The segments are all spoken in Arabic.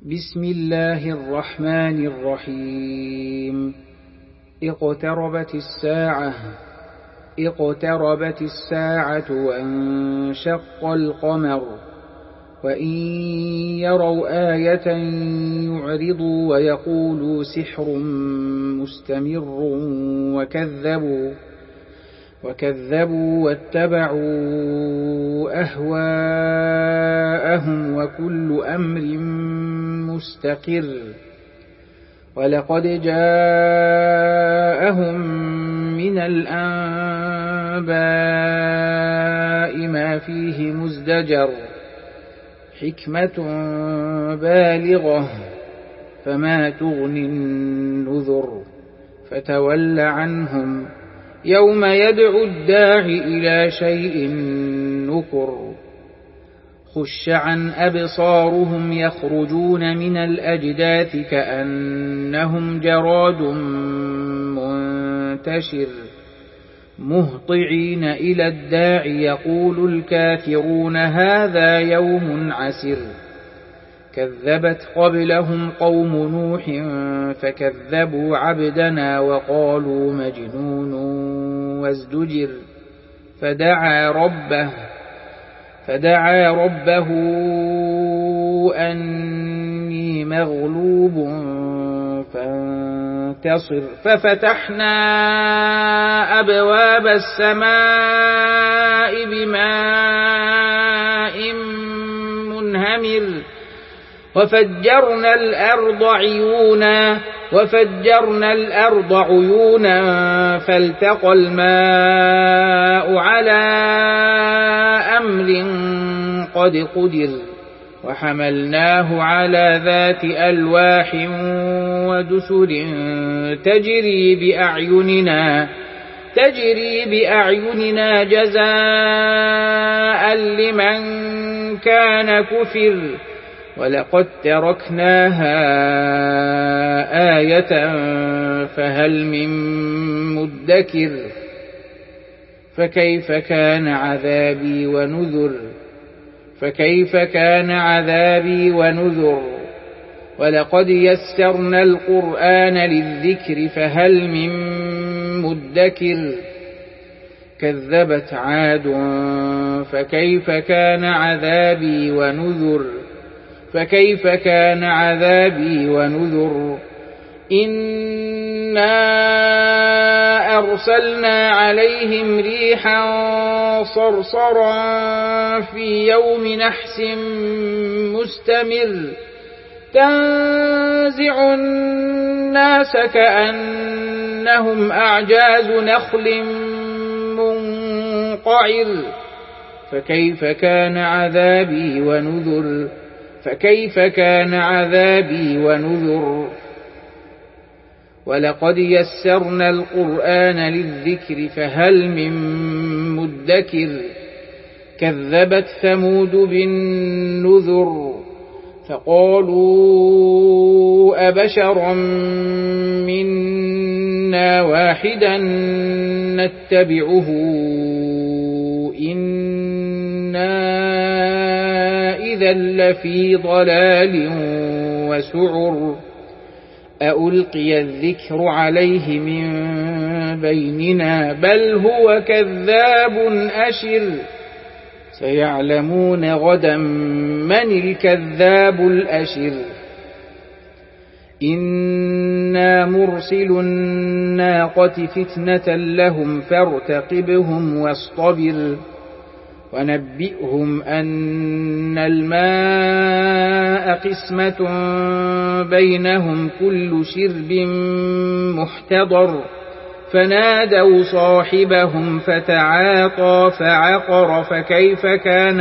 بسم الله الرحمن الرحيم. اقتربت الساعة وانشق القمر وإن يروا آية يعرضوا ويقولوا سحر مستمر وكذبوا واتبعوا أهواءهم وكل أمر مستقر ولقد جاءهم من الأنباء ما فيه مزدجر حكمة بالغة فما تغني النذر فتول عنهم يوم يدعو الداع إلى شيء نكر خش عن أبصارهم يخرجون من الأجداث كأنهم جراد منتشر مهطعين إلى الداع يقول الكافرون هذا يوم عسر كذبت قبلهم قوم نوح فكذبوا عبدنا وقالوا مجنون وازدجر فدعا ربه أني مغلوب فانتصر ففتحنا أبواب السماء بماء منهمر وفجرنا الأرض عيونا فالتقى الماء على أمر قد قدر وحملناه على ذات ألواح ودسر تجري بأعيننا جزاء لمن كان كفر ولقد تركناها آية فهل من مدكر فكيف كان عذابي ونذر ولقد يسرنا القرآن للذكر فهل من مدكر كذبت عاد فكيف كان عذابي ونذر إنا أرسلنا عليهم ريحا صرصرا في يوم نحس مستمر تنزع الناس كأنهم أعجاز نخل منقعر فكيف كان عذابي ونذر ولقد يسرنا القرآن للذكر فهل من مدكر كذبت ثمود بالنذر فقالوا أبشرا منا واحدا نتبعه إنا إذا لفي ضلال وسعر أألقي الذكر عليه من بيننا بل هو كذاب أشر سيعلمون غدا من الكذاب الأشر إنا مرسل الناقة فتنة لهم فارتقبهم واصطبر ونبئهم أن الماء قسمة بينهم كل شرب محتضر فنادوا صاحبهم فتعاطى فعقر فكيف كان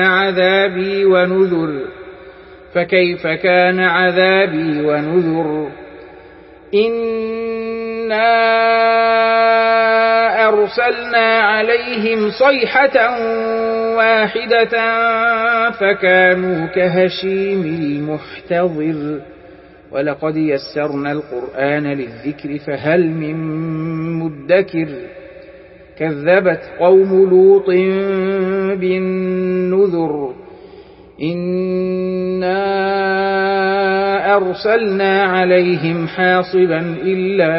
عذابي ونذر إنا أرسلنا عليهم صيحة واحدة فكانوا كهشيم المحتضر ولقد يسرنا القرآن للذكر فهل من مدكر كذبت قوم لوط بالنذر إنا أرسلنا عليهم حاصبا إلا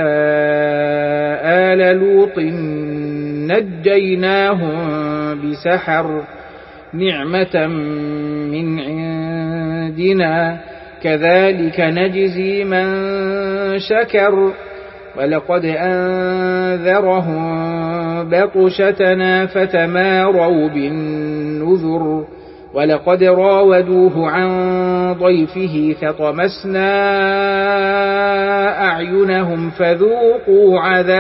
آل لوط نجيناهم بسحر نعمة من عندنا كذلك نجزي من شكر ولقد أنذرهم بطشتنا فتماروا بالنذر ولقد راودوه عن ضيفه فطمسنا أعينهم فذوقوا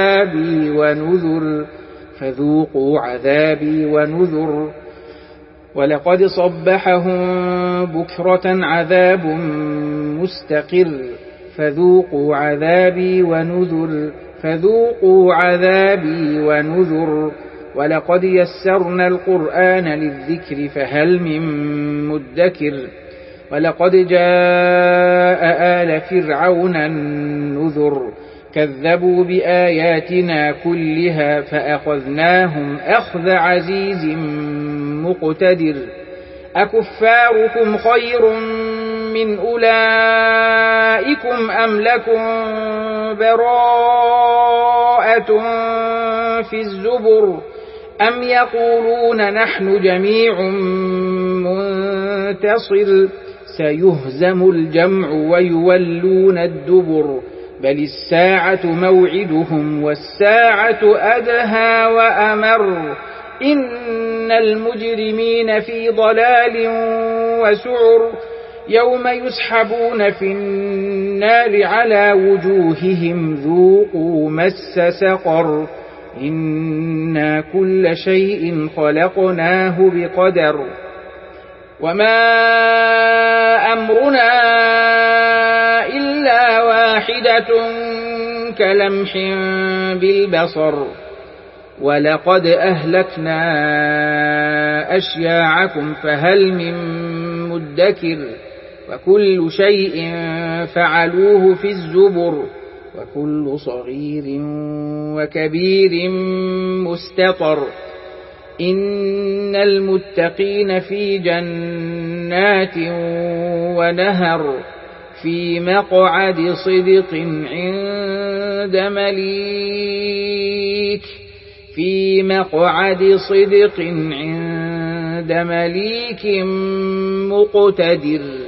عذابي ونذر ولقد صبحهم بكرة عذاب مستقر فذوقوا عذابي ونذر ولقد يسرنا القرآن للذكر فهل من مدكر ولقد جاء آل فرعون النذر كذبوا بآياتنا كلها فأخذناهم أخذ عزيز مقتدر أكفاركم خير من أولئكم أم لكم براءة في الزبر أم يقولون نحن جميع منتصر سيهزم الجمع ويولون الدبر بل الساعة موعدهم والساعة أدهى وأمر إن المجرمين في ضلال وسعر يوم يسحبون في النار على وجوههم ذوقوا مس سقر إنا كل شيء خلقناه بقدر وما أمرنا إلا واحدة كلمح بالبصر ولقد أهلكنا أشياعكم فهل من مدكر وكل شيء فعلوه في الزبر وكل صغير وكبير مستطر إن المتقين في جنات ونهر في مقعد صدق عند مليك مقتدر